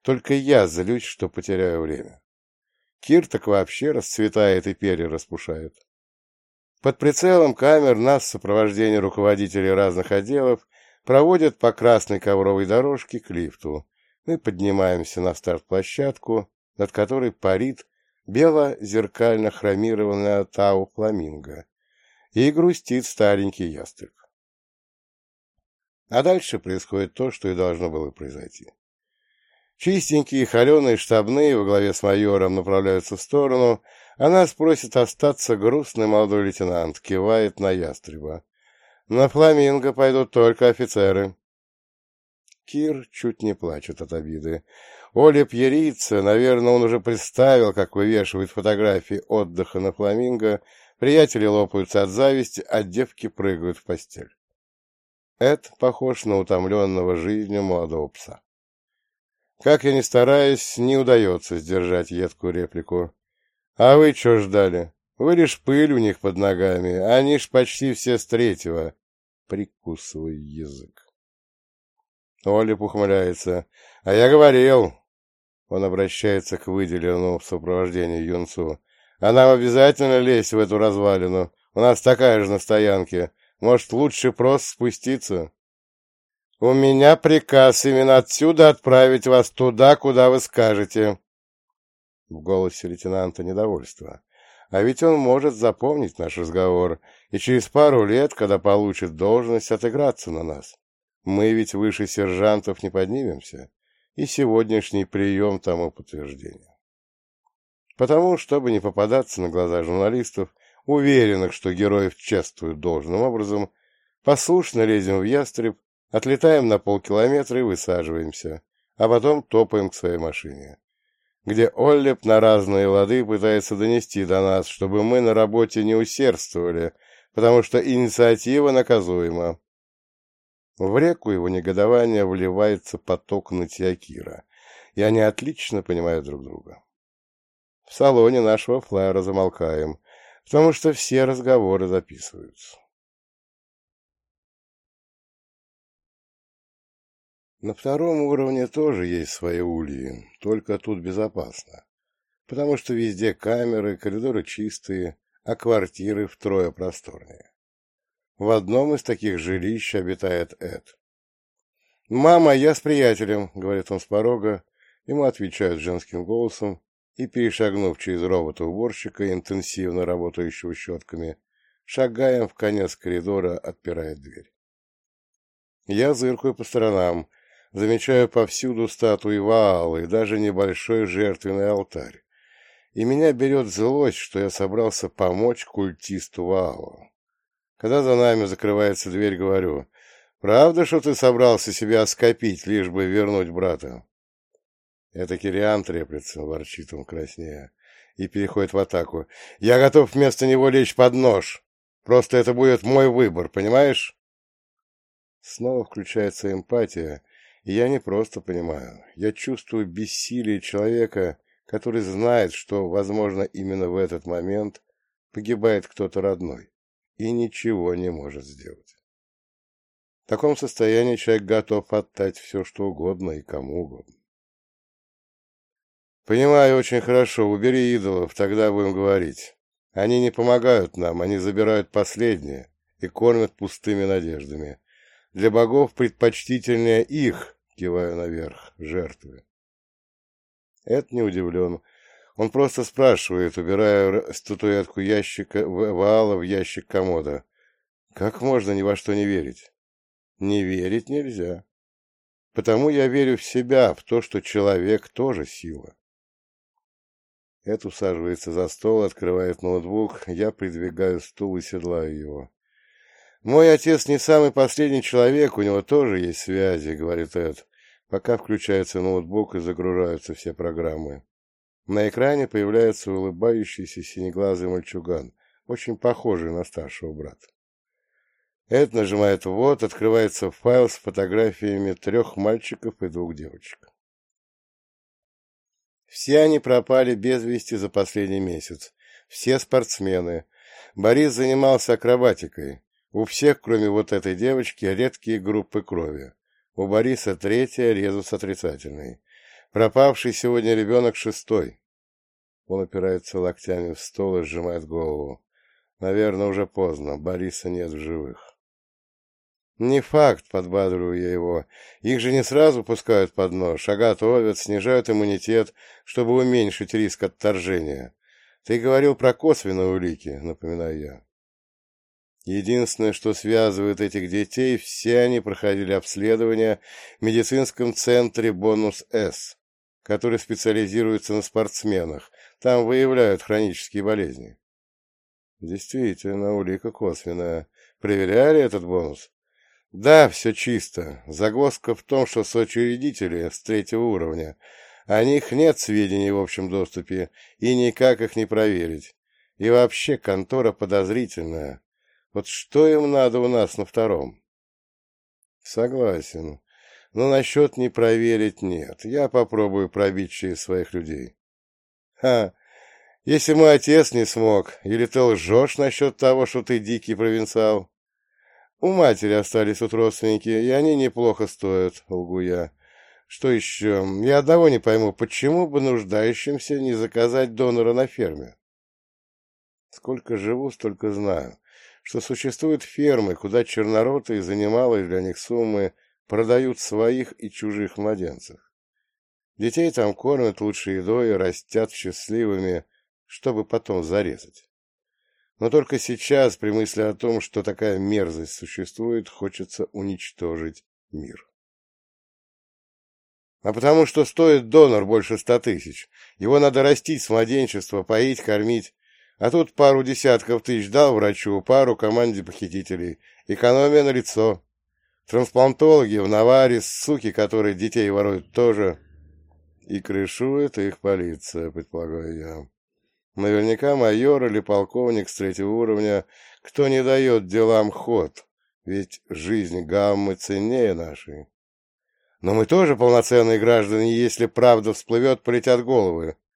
Только я злюсь, что потеряю время. Кир так вообще расцветает и перья распушает. Под прицелом камер нас в сопровождении руководителей разных отделов проводят по красной ковровой дорожке к лифту. Мы поднимаемся на старт-площадку, над которой парит бело-зеркально хромированная Тау Фламинго, и грустит старенький ястреб. А дальше происходит то, что и должно было произойти. Чистенькие, холеные штабные во главе с майором направляются в сторону, а нас просит остаться грустный молодой лейтенант, кивает на ястреба. На Фламинго пойдут только офицеры. Кир чуть не плачет от обиды. Оля пьерится, наверное, он уже представил, как вывешивают фотографии отдыха на Фламинго, приятели лопаются от зависти, а девки прыгают в постель. Эд похож на утомленного жизнью молодого пса. Как я ни стараюсь, не удается сдержать едкую реплику. «А вы чё ждали? Вы лишь пыль у них под ногами, они ж почти все с третьего». Прикусываю язык. Олип ухмыляется. «А я говорил...» Он обращается к выделенному в сопровождении юнцу. «А нам обязательно лезть в эту развалину? У нас такая же на стоянке. Может, лучше просто спуститься?» «У меня приказ именно отсюда отправить вас туда, куда вы скажете». В голосе лейтенанта недовольство. А ведь он может запомнить наш разговор и через пару лет, когда получит должность, отыграться на нас. Мы ведь выше сержантов не поднимемся, и сегодняшний прием тому подтверждение. Потому, чтобы не попадаться на глаза журналистов, уверенных, что героев чествуют должным образом, послушно лезем в ястреб, отлетаем на полкилометра и высаживаемся, а потом топаем к своей машине, где Оллеп на разные лады пытается донести до нас, чтобы мы на работе не усердствовали, потому что инициатива наказуема. В реку его негодования вливается поток нытья Кира, и они отлично понимают друг друга. В салоне нашего флайера замолкаем, потому что все разговоры записываются. На втором уровне тоже есть свои ульи, только тут безопасно, потому что везде камеры, коридоры чистые, а квартиры втрое просторнее. В одном из таких жилищ обитает Эд. «Мама, я с приятелем», — говорит он с порога, ему отвечают женским голосом, и, перешагнув через робота-уборщика, интенсивно работающего щетками, шагаем в конец коридора, отпирает дверь. Я зыркаю по сторонам, замечаю повсюду статуи Ваалы и даже небольшой жертвенный алтарь. И меня берет злость, что я собрался помочь культисту Ваалу. Когда за нами закрывается дверь, говорю: «Правда, что ты собрался себя оскопить, лишь бы вернуть брата?» Это Кириан треплется, ворчит он краснея, и переходит в атаку. «Я готов вместо него лечь под нож. Просто это будет мой выбор, понимаешь?» Снова включается эмпатия, и я не просто понимаю. Я чувствую бессилие человека, который знает, что, возможно, именно в этот момент погибает кто-то родной, и ничего не может сделать. В таком состоянии человек готов отдать все, что угодно и кому угодно. «Понимаю очень хорошо. Убери идолов, тогда будем говорить. Они не помогают нам, они забирают последнее и кормят пустыми надеждами. Для богов предпочтительнее их, киваю наверх, жертвы». Эд не удивлен. Он просто спрашивает, убирая статуэтку ящика Ваала в ящик комода: «Как можно ни во что не верить?» Не верить нельзя. Потому я верю в себя, в то, что человек тоже сила. Эд усаживается за стол, открывает ноутбук, я придвигаю стул и седлаю его. «Мой отец не самый последний человек, у него тоже есть связи», — говорит Эд, пока включается ноутбук и загружаются все программы. На экране появляется улыбающийся синеглазый мальчуган, очень похожий на старшего брата. Эд нажимает «Ввод», открывается файл с фотографиями 3 мальчиков и 2 девочек. Все они пропали без вести за последний месяц. Все спортсмены. Борис занимался акробатикой. У всех, кроме вот этой девочки, редкие группы крови. У Бориса 3-я, резус отрицательный. Пропавший сегодня ребенок 6-й. Он опирается локтями в стол и сжимает голову. Наверное, уже поздно, Бориса нет в живых. Не факт, подбадриваю я его. Их же не сразу пускают под нож, а готовят, снижают иммунитет, чтобы уменьшить риск отторжения. Ты говорил про косвенные улики, напоминаю я. Единственное, что связывает этих детей, все они проходили обследование в медицинском центре «Бонус-С», который специализируется на спортсменах. Там выявляют хронические болезни. Действительно, улика косвенная. Проверяли этот бонус? Да, все чисто. Загвоздка в том, что соучредители с 3-го уровня. О них нет сведений в общем доступе, и никак их не проверить. И вообще контора подозрительная. Вот что им надо у нас на 2-м? Согласен. Но насчет не проверить нет. Я попробую пробить через своих людей. Ха! Если мой отец не смог, или ты лжешь насчет того, что ты дикий провинциал? У матери остались тут родственники, и они неплохо стоят, лгу я. Что еще? Я одного не пойму, почему бы нуждающимся не заказать донора на ферме? Сколько живу, столько знаю, что существуют фермы, куда черноротые за немалые для них суммы продают своих и чужих младенцев. Детей там кормят лучшей едой и растят счастливыми, чтобы потом зарезать. Но только сейчас, при мысли о том, что такая мерзость существует, хочется уничтожить мир. А потому что стоит донор больше 100 тысяч. Его надо растить с младенчества, поить, кормить. А тут пару десятков тысяч дал врачу, пару команде похитителей. Экономия налицо. Трансплантологи в наваре, суки, которые детей воруют, тоже. И крышует их полиция, предполагаю я. Наверняка майор или полковник с 3-го уровня, кто не дает делам ход, ведь жизнь гаммы ценнее нашей. Но мы тоже полноценные граждане, и если правда всплывет, полетят головы,